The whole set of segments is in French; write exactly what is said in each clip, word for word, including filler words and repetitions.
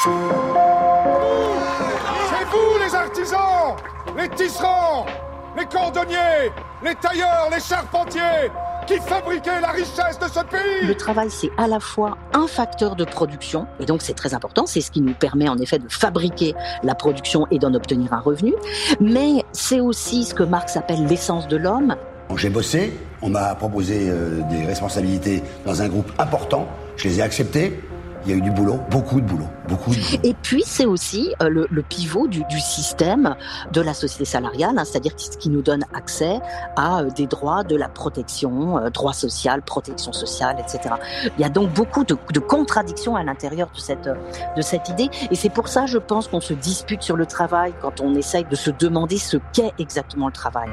C'est vous les artisans, les tisserands, les cordonniers, les tailleurs, les charpentiers qui fabriquaient la richesse de ce pays. Le travail, c'est à la fois un facteur de production, et donc c'est très important, c'est ce qui nous permet en effet de fabriquer la production et d'en obtenir un revenu, mais c'est aussi ce que Marx appelle l'essence de l'homme. J'ai bossé, on m'a proposé euh, des responsabilités dans un groupe important, je les ai acceptées. Il y a eu du boulot, beaucoup de boulot, beaucoup de boulot. Et puis c'est aussi euh, le, le pivot du, du système de la société salariale, hein, c'est-à-dire ce qui nous donne accès à euh, des droits de la protection, euh, droits sociaux, protection sociale, et cetera. Il y a donc beaucoup de, de contradictions à l'intérieur de cette, de cette idée, et c'est pour ça, je pense, qu'on se dispute sur le travail quand on essaye de se demander ce qu'est exactement le travail.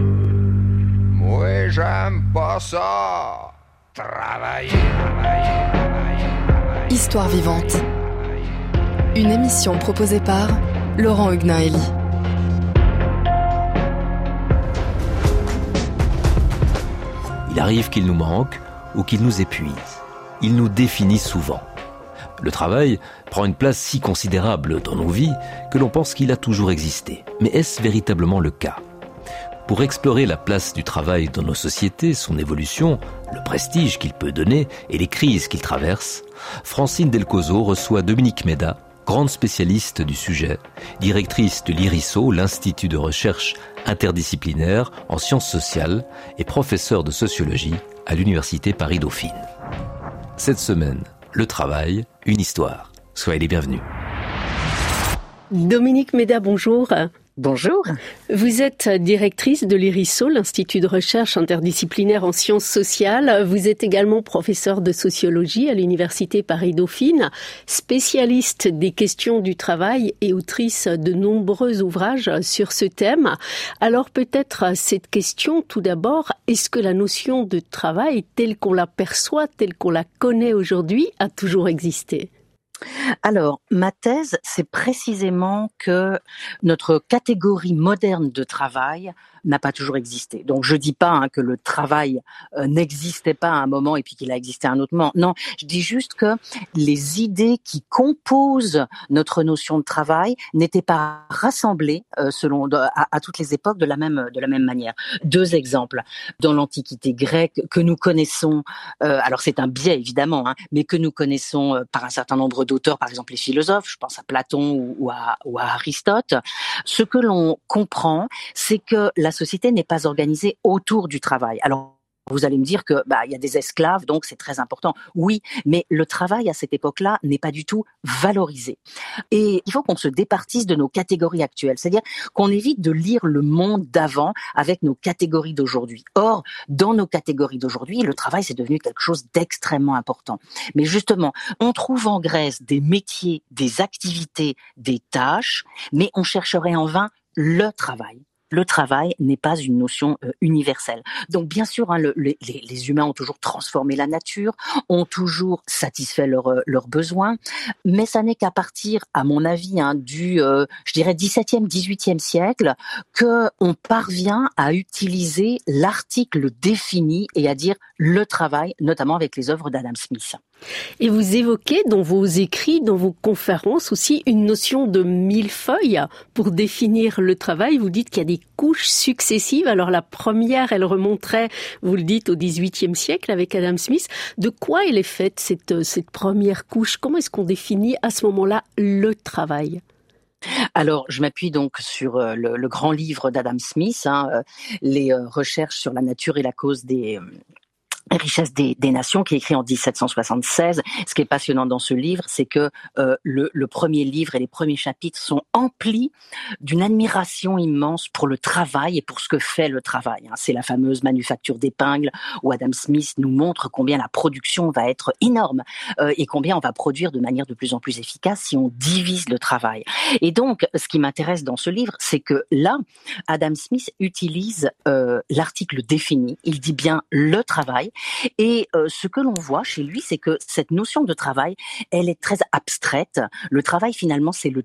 Moi, j'aime pas ça. Travailler, travailler, travailler. Histoire vivante. Une émission proposée par Laurent Hugnaeli. Il arrive qu'il nous manque ou qu'il nous épuise. Il nous définit souvent. Le travail prend une place si considérable dans nos vies que l'on pense qu'il a toujours existé. Mais est-ce véritablement le cas ? Pour explorer la place du travail dans nos sociétés, son évolution, le prestige qu'il peut donner et les crises qu'il traverse, Francine Delcozo reçoit Dominique Méda, grande spécialiste du sujet, directrice de l'I R I S O, l'Institut de recherche interdisciplinaire en sciences sociales et professeure de sociologie à l'Université Paris-Dauphine. Cette semaine, le travail, une histoire. Soyez les bienvenus. Dominique Méda, bonjour. Bonjour. Vous êtes directrice de l'I R I S O, l'Institut de recherche interdisciplinaire en sciences sociales. Vous êtes également professeure de sociologie à l'Université Paris-Dauphine, spécialiste des questions du travail et autrice de nombreux ouvrages sur ce thème. Alors peut-être cette question tout d'abord, est-ce que la notion de travail telle qu'on la perçoit, telle qu'on la connaît aujourd'hui, a toujours existé ? Alors, ma thèse, c'est précisément que notre catégorie moderne de travail n'a pas toujours existé. Donc, je dis pas hein, que le travail euh, n'existait pas à un moment et puis qu'il a existé à un autre moment. Non, je dis juste que les idées qui composent notre notion de travail n'étaient pas rassemblées euh, selon de, à, à toutes les époques de la même de la même manière. Deux exemples dans l'Antiquité grecque que nous connaissons. Euh, alors, c'est un biais évidemment, hein, mais que nous connaissons euh, par un certain nombre d'auteurs, par exemple les philosophes. Je pense à Platon ou, ou, à, ou à Aristote. Ce que l'on comprend, c'est que la société n'est pas organisée autour du travail. Alors, vous allez me dire que bah il y a des esclaves, donc c'est très important. Oui, mais le travail à cette époque-là n'est pas du tout valorisé. Et il faut qu'on se départisse de nos catégories actuelles, c'est-à-dire qu'on évite de lire le monde d'avant avec nos catégories d'aujourd'hui. Or, dans nos catégories d'aujourd'hui, le travail c'est devenu quelque chose d'extrêmement important. Mais justement, on trouve en Grèce des métiers, des activités, des tâches, mais on chercherait en vain le travail. Le travail n'est pas une notion euh, universelle. Donc bien sûr, hein, le, les, les humains ont toujours transformé la nature, ont toujours satisfait leurs euh, leurs besoins, mais ça n'est qu'à partir, à mon avis, hein, du, euh, je dirais, dix-septième, dix-huitième siècle, que on parvient à utiliser l'article défini et à dire le travail, notamment avec les œuvres d'Adam Smith. Et vous évoquez dans vos écrits, dans vos conférences aussi une notion de millefeuille pour définir le travail. Vous dites qu'il y a des couches successives. Alors la première, elle remonterait, vous le dites, au dix-huitième siècle avec Adam Smith. De quoi elle est faite cette, cette première couche ? Comment est-ce qu'on définit à ce moment-là le travail ? Alors, je m'appuie donc sur euh, le, le grand livre d'Adam Smith, hein, euh, les euh, recherches sur la nature et la cause des... Euh, Richesse des, des nations, qui est écrit en dix-sept cent soixante-seize. Ce qui est passionnant dans ce livre, c'est que euh, le, le premier livre et les premiers chapitres sont emplis d'une admiration immense pour le travail et pour ce que fait le travail. C'est la fameuse manufacture d'épingles où Adam Smith nous montre combien la production va être énorme euh, et combien on va produire de manière de plus en plus efficace si on divise le travail. Et donc, ce qui m'intéresse dans ce livre, c'est que là, Adam Smith utilise euh, l'article défini. Il dit bien le travail. Et euh, ce que l'on voit chez lui, c'est que cette notion de travail, elle est très abstraite. Le travail, finalement, c'est le temps.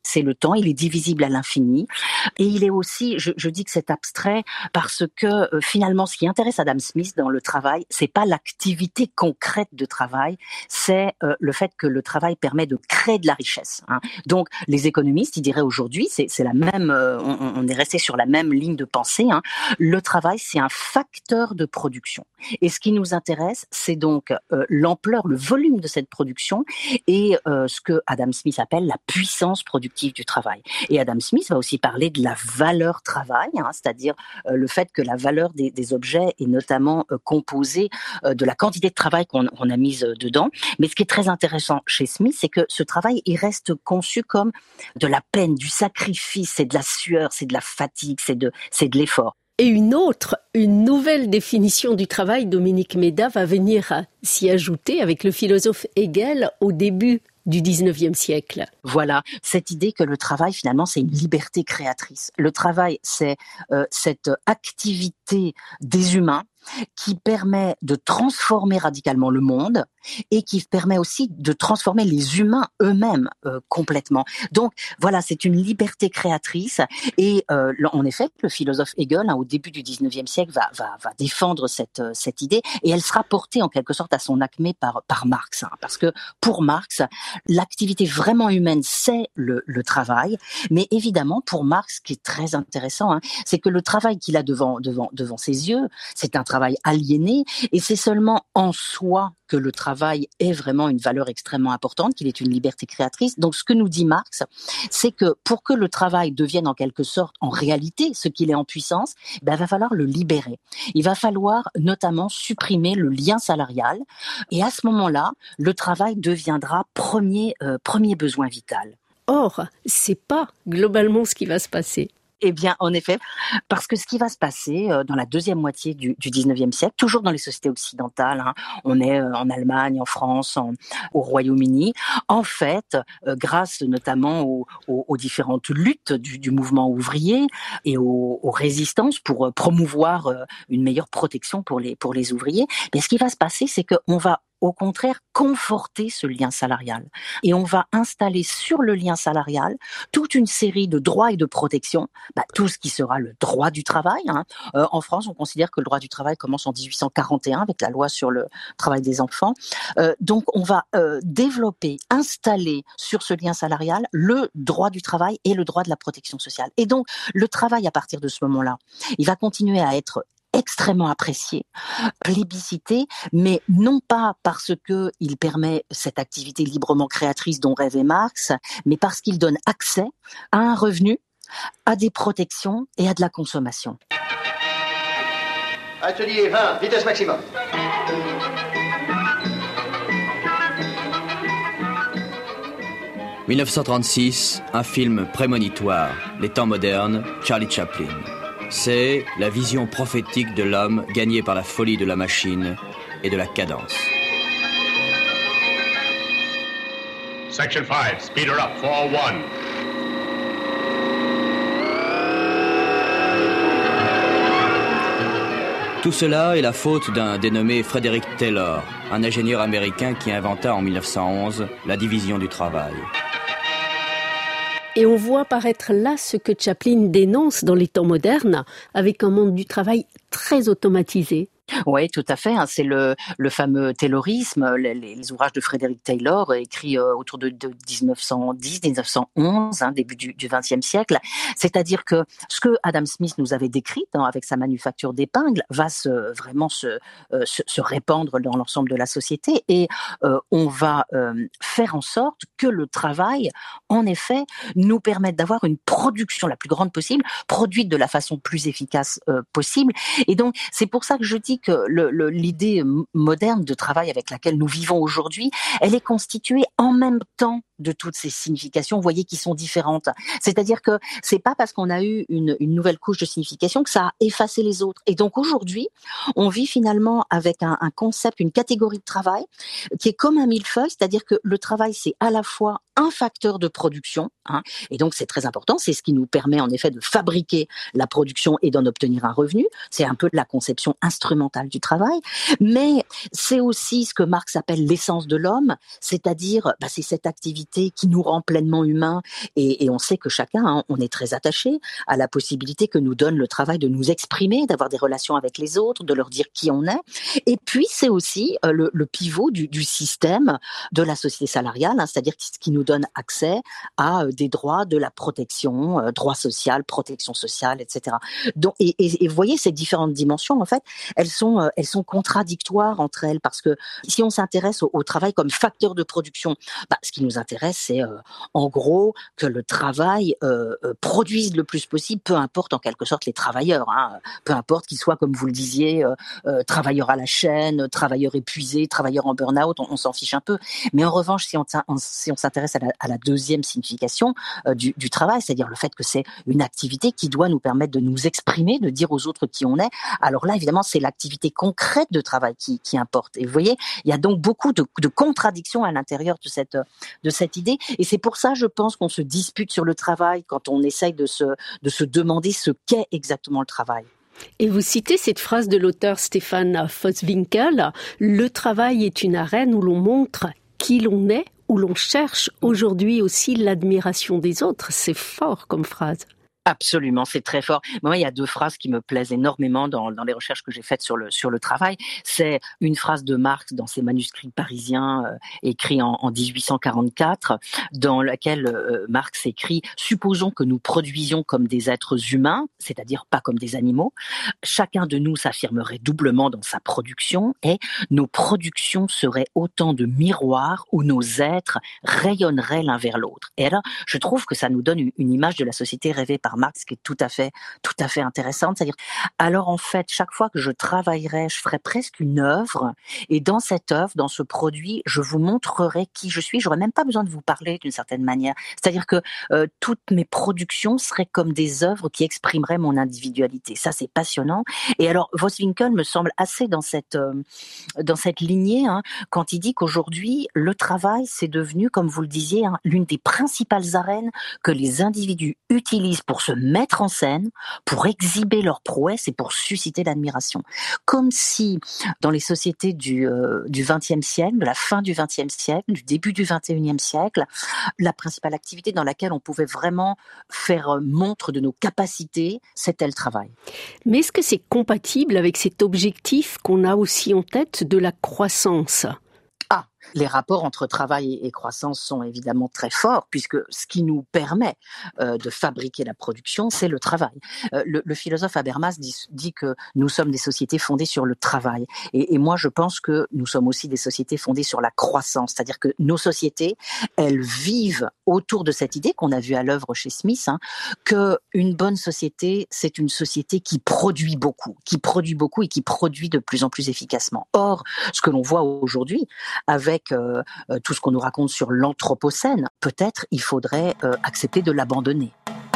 c'est le temps, il est divisible à l'infini. Et il est aussi, je, je dis que c'est abstrait parce que euh, finalement, ce qui intéresse Adam Smith dans le travail, c'est pas l'activité concrète de travail, c'est euh, le fait que le travail permet de créer de la richesse. Hein. Donc, les économistes, ils diraient aujourd'hui, c'est, c'est la même, euh, on, on est resté sur la même ligne de pensée. Hein. Le travail, c'est un facteur de production. Et ce qui nous intéresse, c'est donc euh, l'ampleur, le volume de cette production et euh, ce que Adam Smith appelle la puissance productive du travail. Et Adam Smith va aussi parler de la valeur travail, hein, c'est-à-dire euh, le fait que la valeur des, des objets est notamment euh, composée euh, de la quantité de travail qu'on, qu'on a mise euh, dedans. Mais ce qui est très intéressant chez Smith, c'est que ce travail, il reste conçu comme de la peine, du sacrifice, c'est de la sueur, c'est de la fatigue, c'est de, c'est de l'effort. Et une autre, une nouvelle définition du travail, Dominique Méda, va venir s'y ajouter avec le philosophe Hegel au début du dix-neuvième siècle. Voilà, cette idée que le travail, finalement, c'est une liberté créatrice. Le travail, c'est euh, cette activité des humains qui permet de transformer radicalement le monde et qui permet aussi de transformer les humains eux-mêmes euh, complètement. Donc voilà, c'est une liberté créatrice et euh, en effet, le philosophe Hegel, hein, au début du dix-neuvième siècle, va, va, va défendre cette, euh, cette idée et elle sera portée en quelque sorte à son acmé par, par Marx. Hein, parce que pour Marx, l'activité vraiment humaine, c'est le, le travail. Mais évidemment, pour Marx, ce qui est très intéressant, hein, c'est que le travail qu'il a devant, devant, devant ses yeux, c'est un travail aliéné et c'est seulement en soi que le travail est vraiment une valeur extrêmement importante, qu'il est une liberté créatrice. Donc ce que nous dit Marx, c'est que pour que le travail devienne en quelque sorte en réalité ce qu'il est en puissance, ben, il va falloir le libérer. Il va falloir notamment supprimer le lien salarial et à ce moment-là, le travail deviendra premier, euh, premier besoin vital. Or, c'est pas globalement ce qui va se passer. Eh bien, en effet, parce que ce qui va se passer euh, dans la deuxième moitié du, du dix-neuvième siècle, toujours dans les sociétés occidentales, hein, on est euh, en Allemagne, en France, en, au Royaume-Uni, en fait, euh, grâce notamment aux, aux, aux différentes luttes du, du mouvement ouvrier et aux, aux résistances pour euh, promouvoir euh, une meilleure protection pour les, pour les ouvriers, mais ce qui va se passer, c'est qu'on va au contraire, conforter ce lien salarial. Et on va installer sur le lien salarial toute une série de droits et de protections, bah, tout ce qui sera le droit du travail. Hein. Euh, en France, on considère que le droit du travail commence en dix-huit cent quarante et un avec la loi sur le travail des enfants. Euh, donc, on va euh, développer, installer sur ce lien salarial le droit du travail et le droit de la protection sociale. Et donc, le travail, à partir de ce moment-là, il va continuer à être extrêmement apprécié, plébiscité, mais non pas parce que il permet cette activité librement créatrice dont rêvait Marx, mais parce qu'il donne accès à un revenu, à des protections et à de la consommation. Atelier vingt, vitesse maximum. dix-neuf cent trente-six, un film prémonitoire, Les temps modernes, Charlie Chaplin. C'est la vision prophétique de l'homme gagné par la folie de la machine et de la cadence. Section five, speed her up, four oh one. Tout cela est la faute d'un dénommé Frederick Taylor, un ingénieur américain qui inventa en dix-neuf cent onze la division du travail. Et on voit apparaître là ce que Chaplin dénonce dans les temps modernes, avec un monde du travail très automatisé. Oui, tout à fait. Hein. C'est le, le fameux taylorisme, les, les ouvrages de Frédéric Taylor, écrits euh, autour de, de dix-neuf cent dix, dix-neuf cent onze, hein, début du, du vingtième siècle. C'est-à-dire que ce que Adam Smith nous avait décrit hein, avec sa manufacture d'épingles va se, vraiment se, euh, se, se répandre dans l'ensemble de la société et euh, on va euh, faire en sorte que le travail, en effet, nous permette d'avoir une production la plus grande possible, produite de la façon plus efficace euh, possible. Et donc, c'est pour ça que je dis que le, le, l'idée moderne de travail avec laquelle nous vivons aujourd'hui, elle est constituée en même temps de toutes ces significations, vous voyez, qui sont différentes. C'est-à-dire que c'est pas parce qu'on a eu une, une nouvelle couche de signification que ça a effacé les autres. Et donc aujourd'hui, on vit finalement avec un, un concept, une catégorie de travail qui est comme un millefeuille, c'est-à-dire que le travail, c'est à la fois un facteur de production, hein, et donc c'est très important, c'est ce qui nous permet en effet de fabriquer la production et d'en obtenir un revenu. C'est un peu la conception instrumentale du travail, mais c'est aussi ce que Marx appelle l'essence de l'homme, c'est-à-dire bah, c'est cette activité activité qui nous rend pleinement humains et, et on sait que chacun, hein, on est très attaché à la possibilité que nous donne le travail de nous exprimer, d'avoir des relations avec les autres, de leur dire qui on est. Et puis c'est aussi euh, le, le pivot du, du système de la société salariale, hein, c'est-à-dire ce qui nous donne accès à euh, des droits de la protection, euh, droits sociaux, protection sociale, et cetera. Donc, et, et, et vous voyez ces différentes dimensions, en fait, elles sont, euh, elles sont contradictoires entre elles parce que si on s'intéresse au, au travail comme facteur de production, bah, ce qui nous intéresse, c'est euh, en gros que le travail euh, euh, produise le plus possible, peu importe en quelque sorte les travailleurs, hein, peu importe qu'ils soient, comme vous le disiez, euh, euh, travailleurs à la chaîne, travailleurs épuisés, travailleurs en burn-out, on, on s'en fiche un peu. Mais en revanche, si on, si on s'intéresse à la, à la deuxième signification euh, du, du travail, c'est-à-dire le fait que c'est une activité qui doit nous permettre de nous exprimer, de dire aux autres qui on est, alors là, évidemment, c'est l'activité concrète de travail qui, qui importe. Et vous voyez, il y a donc beaucoup de, de contradictions à l'intérieur de cette, de cette idée. Et c'est pour ça, je pense, qu'on se dispute sur le travail quand on essaye de se, de se demander ce qu'est exactement le travail. Et vous citez cette phrase de l'auteur Stefan Foswinkel, « Le travail est une arène où l'on montre qui l'on est, où l'on cherche aujourd'hui aussi l'admiration des autres ». C'est fort comme phrase. Absolument, c'est très fort. Moi, il y a deux phrases qui me plaisent énormément dans, dans les recherches que j'ai faites sur le, sur le travail. C'est une phrase de Marx dans ses manuscrits parisiens euh, écrits en, en dix-huit cent quarante-quatre, dans laquelle euh, Marx écrit « Supposons que nous produisions comme des êtres humains, c'est-à-dire pas comme des animaux. Chacun de nous s'affirmerait doublement dans sa production et nos productions seraient autant de miroirs où nos êtres rayonneraient l'un vers l'autre. » Et alors, je trouve que ça nous donne une, une image de la société rêvée par Marx qui est tout à fait, tout à fait intéressante. C'est-à-dire, alors en fait, chaque fois que je travaillerai, je ferai presque une œuvre, et dans cette œuvre, dans ce produit, je vous montrerai qui je suis. J'aurais même pas besoin de vous parler d'une certaine manière. C'est-à-dire que euh, toutes mes productions seraient comme des œuvres qui exprimeraient mon individualité. Ça, c'est passionnant. Et alors, Foswinkel me semble assez dans cette euh, dans cette lignée, hein, quand il dit qu'aujourd'hui, le travail, c'est devenu, comme vous le disiez, hein, l'une des principales arènes que les individus utilisent pour se mettre en scène, pour exhiber leurs prouesses et pour susciter l'admiration. Comme si, dans les sociétés du euh, du vingtième siècle, de la fin du vingtième siècle, du début du vingt et unième siècle, la principale activité dans laquelle on pouvait vraiment faire montre de nos capacités, c'était le travail. Mais est-ce que c'est compatible avec cet objectif qu'on a aussi en tête de la croissance ? Ah, les rapports entre travail et croissance sont évidemment très forts, puisque ce qui nous permet euh, de fabriquer la production, c'est le travail. Euh, le, le philosophe Habermas dit, dit que nous sommes des sociétés fondées sur le travail. Et, et moi, je pense que nous sommes aussi des sociétés fondées sur la croissance. C'est-à-dire que nos sociétés, elles vivent autour de cette idée qu'on a vue à l'œuvre chez Smith, hein, qu'une bonne société, c'est une société qui produit beaucoup, qui produit beaucoup et qui produit de plus en plus efficacement. Or, ce que l'on voit aujourd'hui, avec euh, tout ce qu'on nous raconte sur l'anthropocène, peut-être il faudrait euh, accepter de l'abandonner.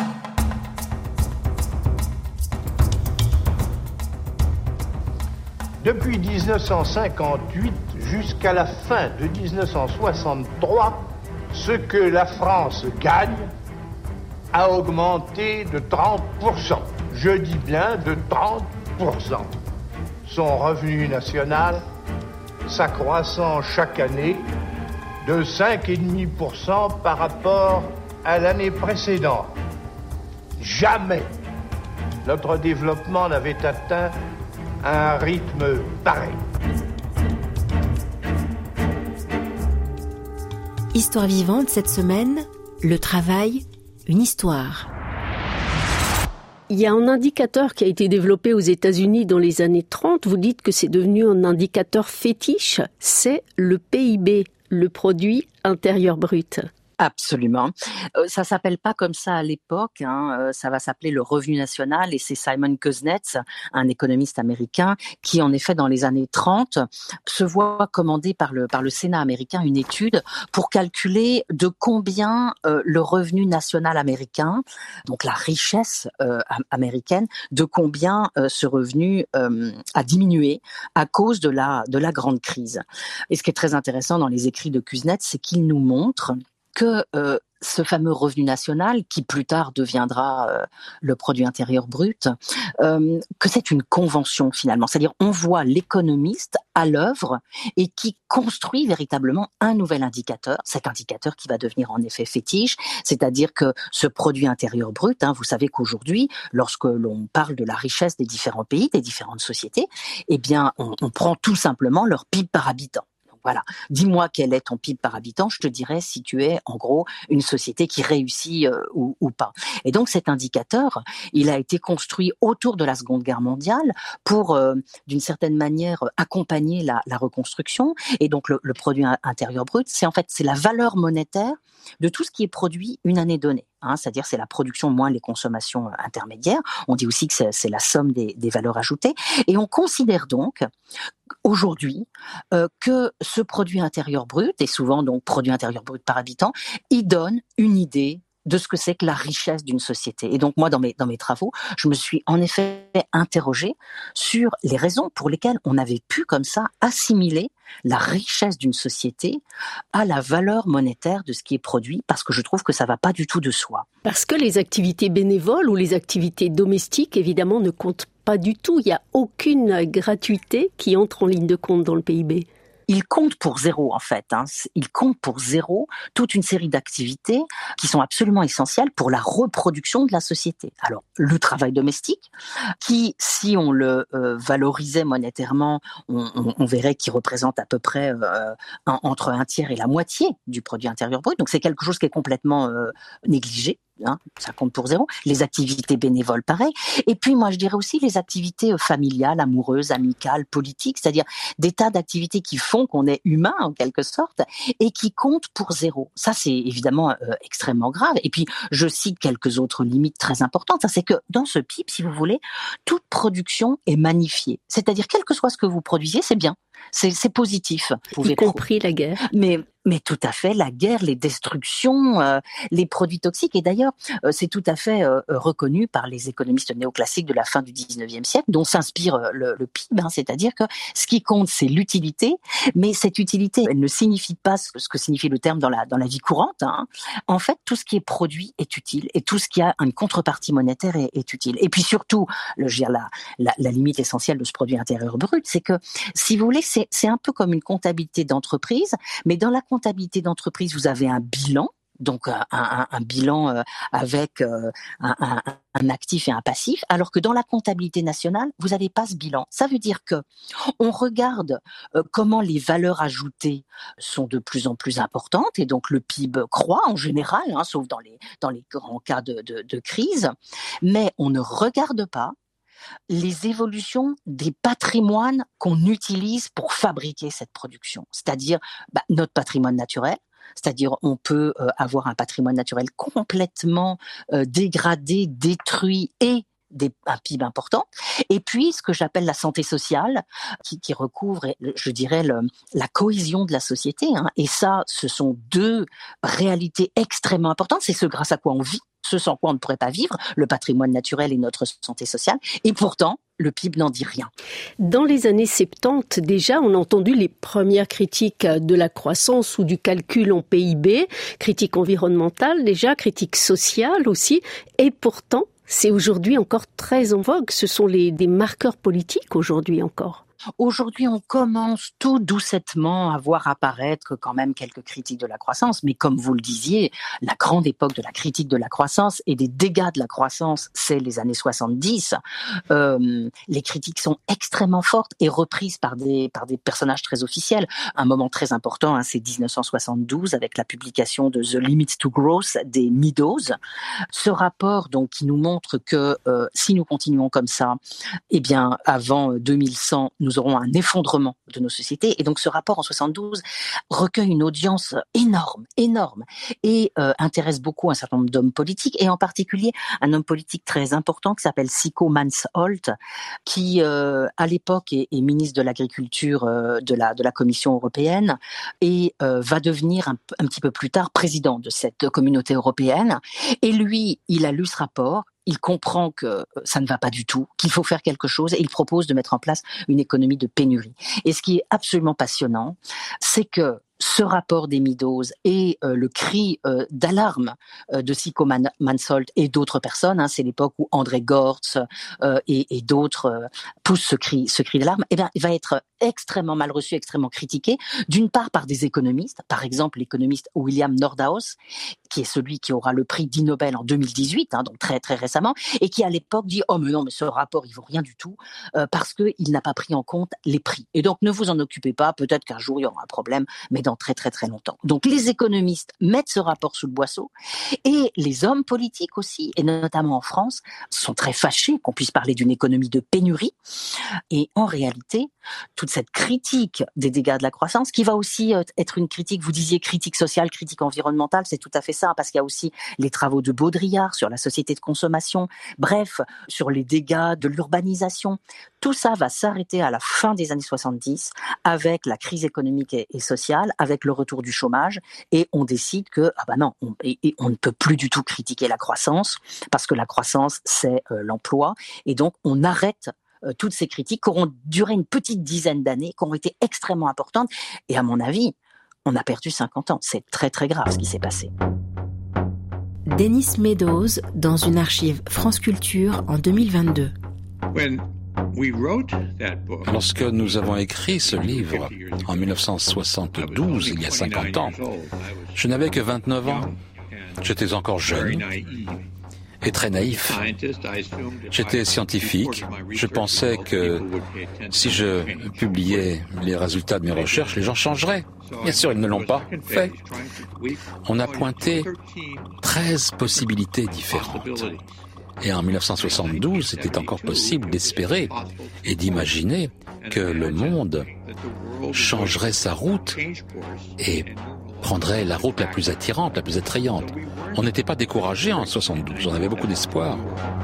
Depuis dix-neuf cent cinquante-huit jusqu'à la fin de dix-neuf cent soixante-trois, ce que la France gagne a augmenté de trente pour cent. Je dis bien de trente pour cent. Son revenu national s'accroissant chaque année de cinq virgule cinq pour cent par rapport à l'année précédente. Jamais notre développement n'avait atteint un rythme pareil. Histoire vivante cette semaine, le travail, une histoire. Il y a un indicateur qui a été développé aux États-Unis dans les années trente. Vous dites que c'est devenu un indicateur fétiche. C'est le P I B, le produit intérieur brut. Absolument. Euh, ça s'appelle pas comme ça à l'époque, hein. euh, ça va s'appeler le revenu national et c'est Simon Kuznets, un économiste américain, qui en effet dans les années trente se voit commander par le par le Sénat américain une étude pour calculer de combien euh, le revenu national américain, donc la richesse euh, américaine, de combien euh, ce revenu euh, a diminué à cause de la de la grande crise. Et ce qui est très intéressant dans les écrits de Kuznets, c'est qu'il nous montre que euh, ce fameux revenu national, qui plus tard deviendra euh, le produit intérieur brut, euh, que c'est une convention finalement. C'est-à-dire on voit l'économiste à l'œuvre et qui construit véritablement un nouvel indicateur, cet indicateur qui va devenir en effet fétiche, c'est-à-dire que ce produit intérieur brut, hein, vous savez qu'aujourd'hui, lorsque l'on parle de la richesse des différents pays, des différentes sociétés, eh bien on, on prend tout simplement leur P I B par habitant. Voilà. Dis-moi quel est ton P I B par habitant, je te dirai si tu es en gros une société qui réussit euh, ou, ou pas. Et donc cet indicateur, il a été construit autour de la Seconde Guerre mondiale pour, euh, d'une certaine manière, accompagner la, la reconstruction. Et donc le, le produit intérieur brut, c'est en fait c'est la valeur monétaire de tout ce qui est produit une année donnée. Hein, c'est-à-dire c'est la production moins les consommations intermédiaires. On dit aussi que c'est, c'est la somme des, des valeurs ajoutées. Et on considère donc aujourd'hui euh, que ce produit intérieur brut, et souvent donc produit intérieur brut par habitant, il donne une idée de ce que c'est que la richesse d'une société. Et donc moi, dans mes, dans mes travaux, je me suis en effet interrogée sur les raisons pour lesquelles on avait pu comme ça assimiler la richesse d'une société à la valeur monétaire de ce qui est produit, parce que je trouve que ça va pas du tout de soi. Parce que les activités bénévoles ou les activités domestiques, évidemment, ne comptent pas du tout. Il n'y a aucune gratuité qui entre en ligne de compte dans le P I B. Il compte pour zéro en fait. Hein. Il compte pour zéro toute une série d'activités qui sont absolument essentielles pour la reproduction de la société. Alors le travail domestique, qui si on le euh, valorisait monétairement, on, on, on verrait qu'il représente à peu près euh, un, entre un tiers et la moitié du produit intérieur brut. Donc c'est quelque chose qui est complètement euh, négligé. Hein, ça compte pour zéro. Les activités bénévoles, pareil. Et puis, moi, je dirais aussi les activités familiales, amoureuses, amicales, politiques, c'est-à-dire des tas d'activités qui font qu'on est humain, en quelque sorte, et qui comptent pour zéro. Ça, c'est évidemment euh, extrêmement grave. Et puis, je cite quelques autres limites très importantes. Ça, c'est que dans ce P I B, si vous voulez, toute production est magnifiée. C'est-à-dire, quel que soit ce que vous produisez, c'est bien. C'est, c'est positif. Vous y compris la guerre. Mais Mais tout à fait, la guerre, les destructions, euh, les produits toxiques. Et d'ailleurs, euh, c'est tout à fait euh, reconnu par les économistes néoclassiques de la fin du dix-neuvième siècle, dont s'inspire euh, le, le P I B. Hein, c'est-à-dire que ce qui compte, c'est l'utilité. Mais cette utilité, elle ne signifie pas ce que, ce que signifie le terme dans la, dans la vie courante. Hein. En fait, tout ce qui est produit est utile. Et tout ce qui a une contrepartie monétaire est, est utile. Et puis surtout, le, je veux dire, la, la, la limite essentielle de ce produit intérieur brut, c'est que, si vous voulez, c'est, c'est un peu comme une comptabilité d'entreprise, mais dans la comptabilité d'entreprise, vous avez un bilan, donc un, un, un bilan euh, avec euh, un, un, un actif et un passif, alors que dans la comptabilité nationale, vous n'avez pas ce bilan. Ça veut dire que on regarde euh, comment les valeurs ajoutées sont de plus en plus importantes, et donc le P I B croît en général, hein, sauf dans les, dans les grands cas de, de, de crise, mais on ne regarde pas les évolutions des patrimoines qu'on utilise pour fabriquer cette production. C'est-à-dire bah, notre patrimoine naturel, c'est-à-dire on peut euh, avoir un patrimoine naturel complètement euh, dégradé, détruit et des, un P I B important. Et puis, ce que j'appelle la santé sociale, qui, qui recouvre, je dirais, le, la cohésion de la société. Hein. Et ça, ce sont deux réalités extrêmement importantes. C'est ce grâce à quoi on vit, ce sans quoi on ne pourrait pas vivre, le patrimoine naturel et notre santé sociale. Et pourtant, le P I B n'en dit rien. Dans les années soixante-dix, déjà, on a entendu les premières critiques de la croissance ou du calcul en P I B, critiques environnementales déjà, critiques sociales aussi. Et pourtant, c'est aujourd'hui encore très en vogue. Ce sont les, des marqueurs politiques aujourd'hui encore. Aujourd'hui, on commence tout doucettement à voir apparaître quand même quelques critiques de la croissance. Mais comme vous le disiez, la grande époque de la critique de la croissance et des dégâts de la croissance, c'est les années soixante-dix. Euh, les critiques sont extrêmement fortes et reprises par des, par des personnages très officiels. Un moment très important, hein, c'est dix-neuf cent soixante-douze avec la publication de The Limits to Growth des Meadows. Ce rapport, donc, qui nous montre que euh, si nous continuons comme ça, eh bien, avant deux mille cent, nous aurons un effondrement de nos sociétés. Et donc, ce rapport en soixante-douze recueille une audience énorme, énorme, et euh, intéresse beaucoup un certain nombre d'hommes politiques, et en particulier un homme politique très important qui s'appelle Sicko Mansholt, qui, euh, à l'époque, est, est ministre de l'Agriculture euh, de la de la Commission européenne et euh, va devenir un, un petit peu plus tard président de cette communauté européenne. Et lui, il a lu ce rapport. Il comprend que ça ne va pas du tout, qu'il faut faire quelque chose, et il propose de mettre en place une économie de pénurie. Et ce qui est absolument passionnant, c'est que ce rapport des Meadows et euh, le cri euh, d'alarme euh, de Siko Man- Mansolt et d'autres personnes, hein, c'est l'époque où André Gortz euh, et, et d'autres euh, poussent ce cri, ce cri d'alarme, eh bien, il va être extrêmement mal reçu, extrêmement critiqué, d'une part par des économistes, par exemple l'économiste William Nordhaus, qui est celui qui aura le prix d'Ig Nobel en deux mille dix-huit, hein, donc très très récemment, et qui à l'époque dit « Oh mais non, mais ce rapport, il vaut rien du tout, euh, parce qu'il n'a pas pris en compte les prix. Et donc ne vous en occupez pas, peut-être qu'un jour il y aura un problème, mais dans très très très longtemps. » Donc les économistes mettent ce rapport sous le boisseau, et les hommes politiques aussi, et notamment en France, sont très fâchés qu'on puisse parler d'une économie de pénurie. Et en réalité, toute cette critique des dégâts de la croissance, qui va aussi être une critique, vous disiez critique sociale, critique environnementale, c'est tout à fait ça, parce qu'il y a aussi les travaux de Baudrillard sur la société de consommation, bref, sur les dégâts de l'urbanisation. Tout ça va s'arrêter à la fin des années soixante-dix, avec la crise économique et, et sociale, avec le retour du chômage, et on décide que, ah ben non, on, et, et on ne peut plus du tout critiquer la croissance, parce que la croissance, c'est euh, l'emploi, et donc on arrête toutes ces critiques qui auront duré une petite dizaine d'années, qui ont été extrêmement importantes. Et à mon avis, on a perdu cinquante ans. C'est très très grave ce qui s'est passé. Denis Meadows dans une archive France Culture en deux mille vingt-deux. Lorsque nous avons écrit ce livre en dix-neuf cent soixante-douze, il y a cinquante ans, je n'avais que vingt-neuf ans. J'étais encore jeune et très naïf. J'étais scientifique. Je pensais que si je publiais les résultats de mes recherches, les gens changeraient. Bien sûr, ils ne l'ont pas fait. On a pointé treize possibilités différentes. Et en dix-neuf cent soixante-douze, c'était encore possible d'espérer et d'imaginer que le monde changerait sa route et prendrait la route la plus attirante, la plus attrayante. On n'était pas découragés en soixante-douze, on avait beaucoup d'espoir.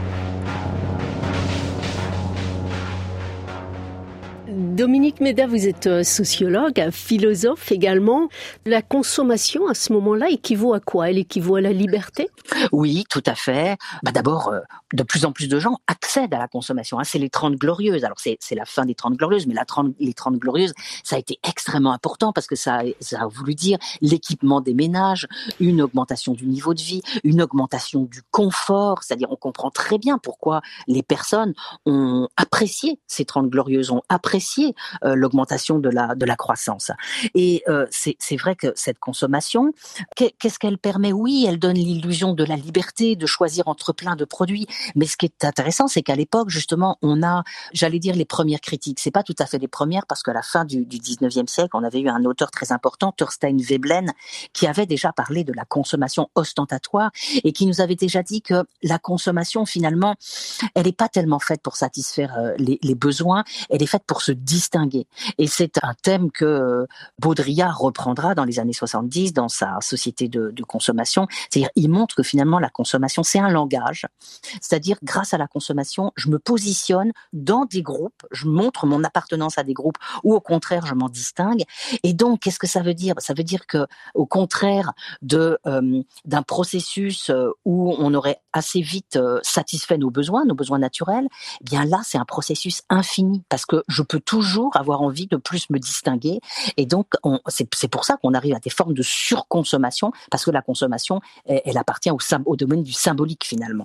Dominique Méda, vous êtes sociologue, philosophe également. La consommation, à ce moment-là, équivaut à quoi? Elle équivaut à la liberté? Oui, tout à fait. Bah d'abord, euh, de plus en plus de gens accèdent à la consommation. Hein. C'est les Trente Glorieuses. Alors, c'est, c'est la fin des Trente Glorieuses, mais la trente, les Trente Glorieuses, ça a été extrêmement important parce que ça, ça a voulu dire l'équipement des ménages, une augmentation du niveau de vie, une augmentation du confort. C'est-à-dire, on comprend très bien pourquoi les personnes ont apprécié ces Trente Glorieuses, ont apprécié Euh, l'augmentation de la de la croissance. Et euh, c'est c'est vrai que cette consommation, qu'est-ce qu'elle permet? Oui, elle donne l'illusion de la liberté, de choisir entre plein de produits. Mais ce qui est intéressant, c'est qu'à l'époque, justement, on a, j'allais dire, les premières critiques. C'est pas tout à fait les premières, parce qu'à la fin du, du dix-neuvième siècle, on avait eu un auteur très important, Thorstein Veblen, qui avait déjà parlé de la consommation ostentatoire et qui nous avait déjà dit que la consommation, finalement, elle n'est pas tellement faite pour satisfaire euh, les, les besoins, elle est faite pour se distinguer. Et c'est un thème que Baudrillard reprendra dans les années soixante-dix dans sa société de, de consommation. C'est-à-dire, il montre que finalement la consommation, c'est un langage. C'est-à-dire, grâce à la consommation, je me positionne dans des groupes, je montre mon appartenance à des groupes, ou au contraire, je m'en distingue. Et donc, qu'est-ce que ça veut dire? Ça veut dire que, au contraire de euh, d'un processus où on aurait assez vite euh, satisfait nos besoins, nos besoins naturels, eh bien là, c'est un processus infini, parce que je peux toujours avoir envie de plus me distinguer. Et donc, on, c'est, c'est pour ça qu'on arrive à des formes de surconsommation, parce que la consommation, elle, elle appartient au, au domaine du symbolique, finalement.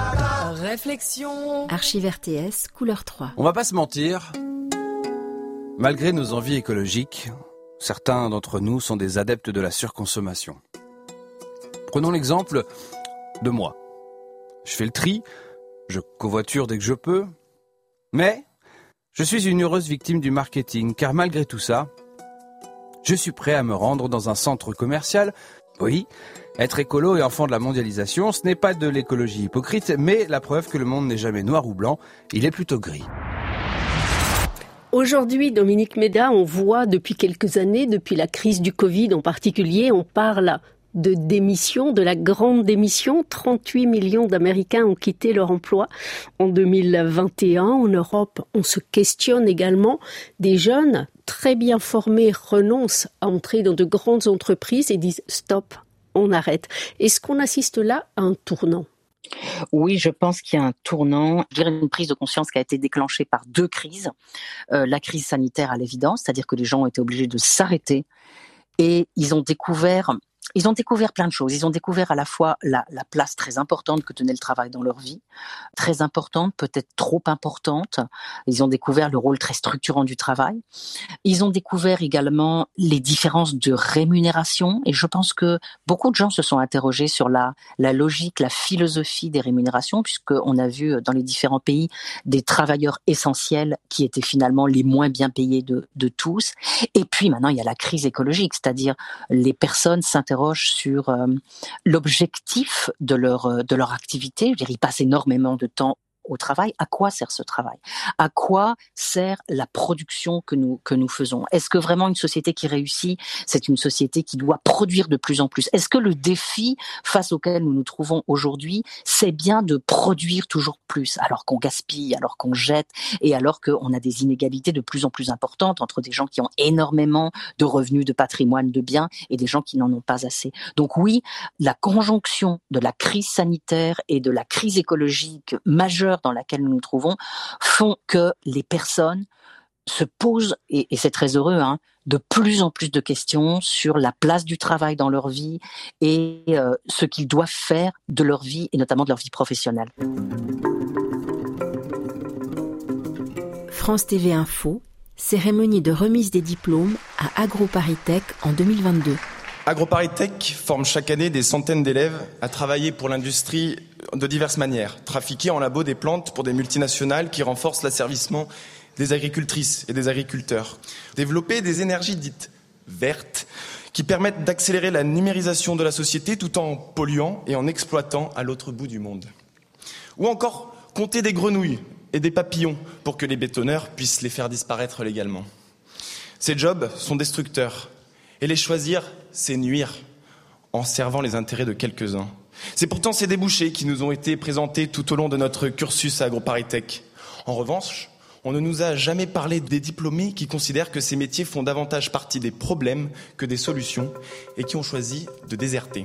Réflexion. Archive R T S, couleur trois. On va pas se mentir. Malgré nos envies écologiques, certains d'entre nous sont des adeptes de la surconsommation. Prenons l'exemple de moi. Je fais le tri, je covoiture dès que je peux, mais je suis une heureuse victime du marketing, car malgré tout ça, je suis prêt à me rendre dans un centre commercial. Oui, être écolo et enfant de la mondialisation, ce n'est pas de l'écologie hypocrite, mais la preuve que le monde n'est jamais noir ou blanc, il est plutôt gris. Aujourd'hui, Dominique Méda, on voit depuis quelques années, depuis la crise du Covid en particulier, on parle de démission, de la grande démission. trente-huit millions d'Américains ont quitté leur emploi en deux mille vingt et un. En Europe, on se questionne également. Des jeunes très bien formés renoncent à entrer dans de grandes entreprises et disent « stop, on arrête ». Est-ce qu'on assiste là à un tournant ? Oui, je pense qu'il y a un tournant, je dirais une prise de conscience qui a été déclenchée par deux crises. Euh, la crise sanitaire à l'évidence, c'est-à-dire que les gens ont été obligés de s'arrêter et ils ont découvert... Ils ont découvert plein de choses. Ils ont découvert à la fois la, la place très importante que tenait le travail dans leur vie, très importante, peut-être trop importante. Ils ont découvert le rôle très structurant du travail. Ils ont découvert également les différences de rémunération. Et je pense que beaucoup de gens se sont interrogés sur la, la logique, la philosophie des rémunérations, puisqu'on a vu dans les différents pays des travailleurs essentiels qui étaient finalement les moins bien payés de, de tous. Et puis maintenant, il y a la crise écologique, c'est-à-dire les personnes s'interrogent sur euh, l'objectif de leur de leur activité. Je veux dire, ils passent énormément de temps au travail. À quoi sert ce travail ? À quoi sert la production que nous que nous faisons ? Est-ce que vraiment une société qui réussit, c'est une société qui doit produire de plus en plus ? Est-ce que le défi face auquel nous nous trouvons aujourd'hui, c'est bien de produire toujours plus, alors qu'on gaspille, alors qu'on jette, et alors qu'on a des inégalités de plus en plus importantes entre des gens qui ont énormément de revenus, de patrimoine, de biens, et des gens qui n'en ont pas assez. Donc oui, la conjonction de la crise sanitaire et de la crise écologique majeure dans laquelle nous nous trouvons font que les personnes se posent, et, et c'est très heureux, hein, de plus en plus de questions sur la place du travail dans leur vie et euh, ce qu'ils doivent faire de leur vie et notamment de leur vie professionnelle. France T V Info, cérémonie de remise des diplômes à AgroParisTech en deux mille vingt-deux. AgroParisTech forme chaque année des centaines d'élèves à travailler pour l'industrie de diverses manières. Trafiquer en labo des plantes pour des multinationales qui renforcent l'asservissement des agricultrices et des agriculteurs. Développer des énergies dites vertes qui permettent d'accélérer la numérisation de la société tout en polluant et en exploitant à l'autre bout du monde. Ou encore compter des grenouilles et des papillons pour que les bétonneurs puissent les faire disparaître légalement. Ces jobs sont destructeurs. Et les choisir, c'est nuire en servant les intérêts de quelques-uns. C'est pourtant ces débouchés qui nous ont été présentés tout au long de notre cursus à AgroParisTech. En revanche, on ne nous a jamais parlé des diplômés qui considèrent que ces métiers font davantage partie des problèmes que des solutions et qui ont choisi de déserter.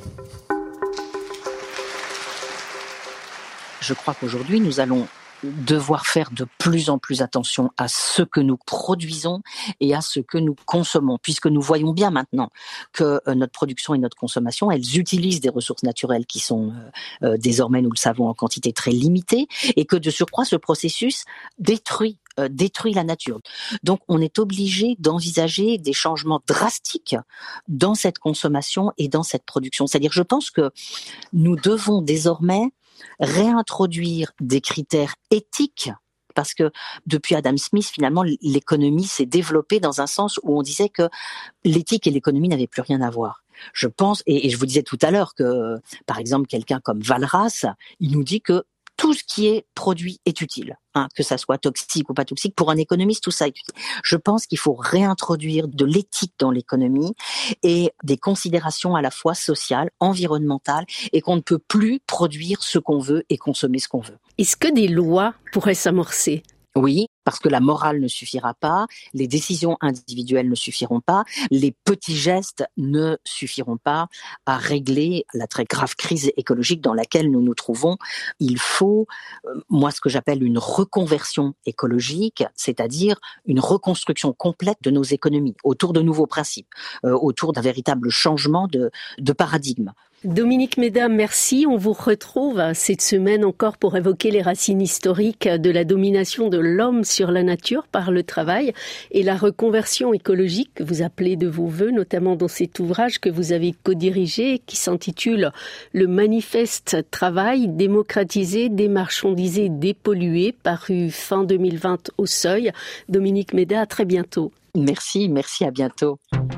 Je crois qu'aujourd'hui, nous allons devoir faire de plus en plus attention à ce que nous produisons et à ce que nous consommons, puisque nous voyons bien maintenant que euh, notre production et notre consommation, elles utilisent des ressources naturelles qui sont euh, euh, désormais, nous le savons, en quantité très limitée, et que de surcroît, ce processus détruit euh, détruit la nature. Donc, on est obligé d'envisager des changements drastiques dans cette consommation et dans cette production. C'est-à-dire, je pense que nous devons désormais réintroduire des critères éthiques, parce que depuis Adam Smith, finalement, l'économie s'est développée dans un sens où on disait que l'éthique et l'économie n'avaient plus rien à voir. Je pense, et, et je vous disais tout à l'heure que, par exemple, quelqu'un comme Walras, il nous dit que tout ce qui est produit est utile, hein, que ça soit toxique ou pas toxique. Pour un économiste, tout ça est utile. Je pense qu'il faut réintroduire de l'éthique dans l'économie et des considérations à la fois sociales, environnementales, et qu'on ne peut plus produire ce qu'on veut et consommer ce qu'on veut. Est-ce que des lois pourraient s'amorcer ? Oui, parce que la morale ne suffira pas, les décisions individuelles ne suffiront pas, les petits gestes ne suffiront pas à régler la très grave crise écologique dans laquelle nous nous trouvons. Il faut, euh, moi, ce que j'appelle une reconversion écologique, c'est-à-dire une reconstruction complète de nos économies, autour de nouveaux principes, euh, autour d'un véritable changement de, de paradigme. Dominique Méda, merci. On vous retrouve cette semaine encore pour évoquer les racines historiques de la domination de l'homme sur la nature par le travail et la reconversion écologique que vous appelez de vos vœux, notamment dans cet ouvrage que vous avez codirigé qui s'intitule « Le manifeste travail, démocratiser, démarchandiser, dépolluer » paru fin deux mille vingt au Seuil. Dominique Méda, à très bientôt. Merci, merci, à bientôt.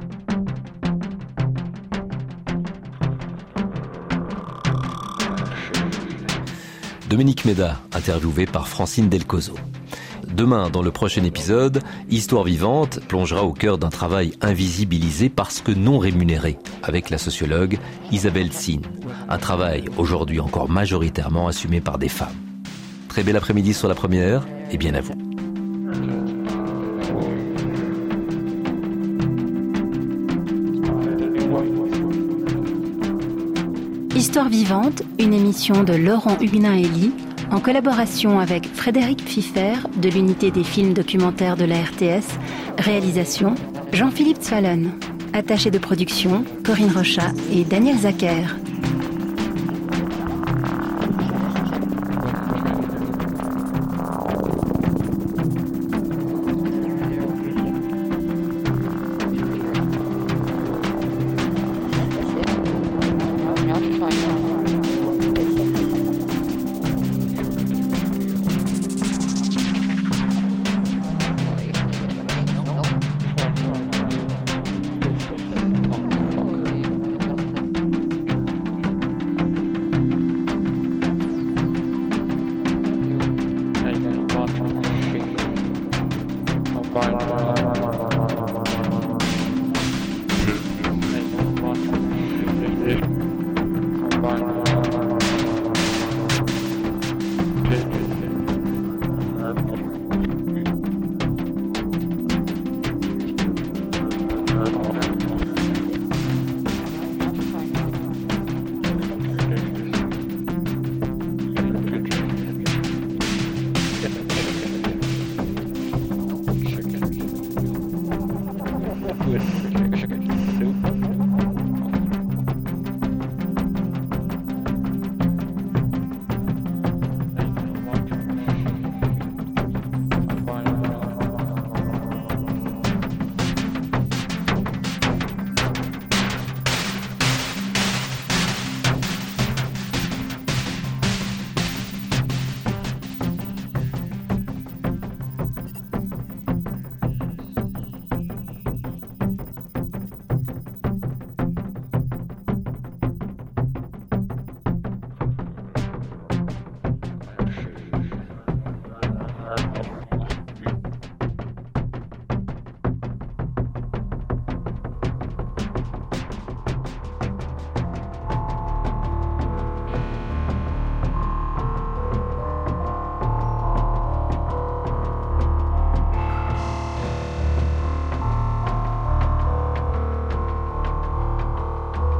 Dominique Méda, interviewé par Francine Delcozo. Demain, dans le prochain épisode, Histoire vivante plongera au cœur d'un travail invisibilisé parce que non rémunéré, avec la sociologue Isabelle Tsine. Un travail aujourd'hui encore majoritairement assumé par des femmes. Très bel après-midi sur la première, et bien à vous. Histoire vivante, une émission de Laurent Huguenin-Elie, en collaboration avec Frédéric Pfiffer de l'unité des films documentaires de la R T S, réalisation Jean-Philippe Zwallen. Attachés de production, Corinne Rochat et Daniel Zacher.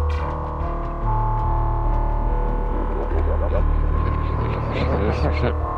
Shit.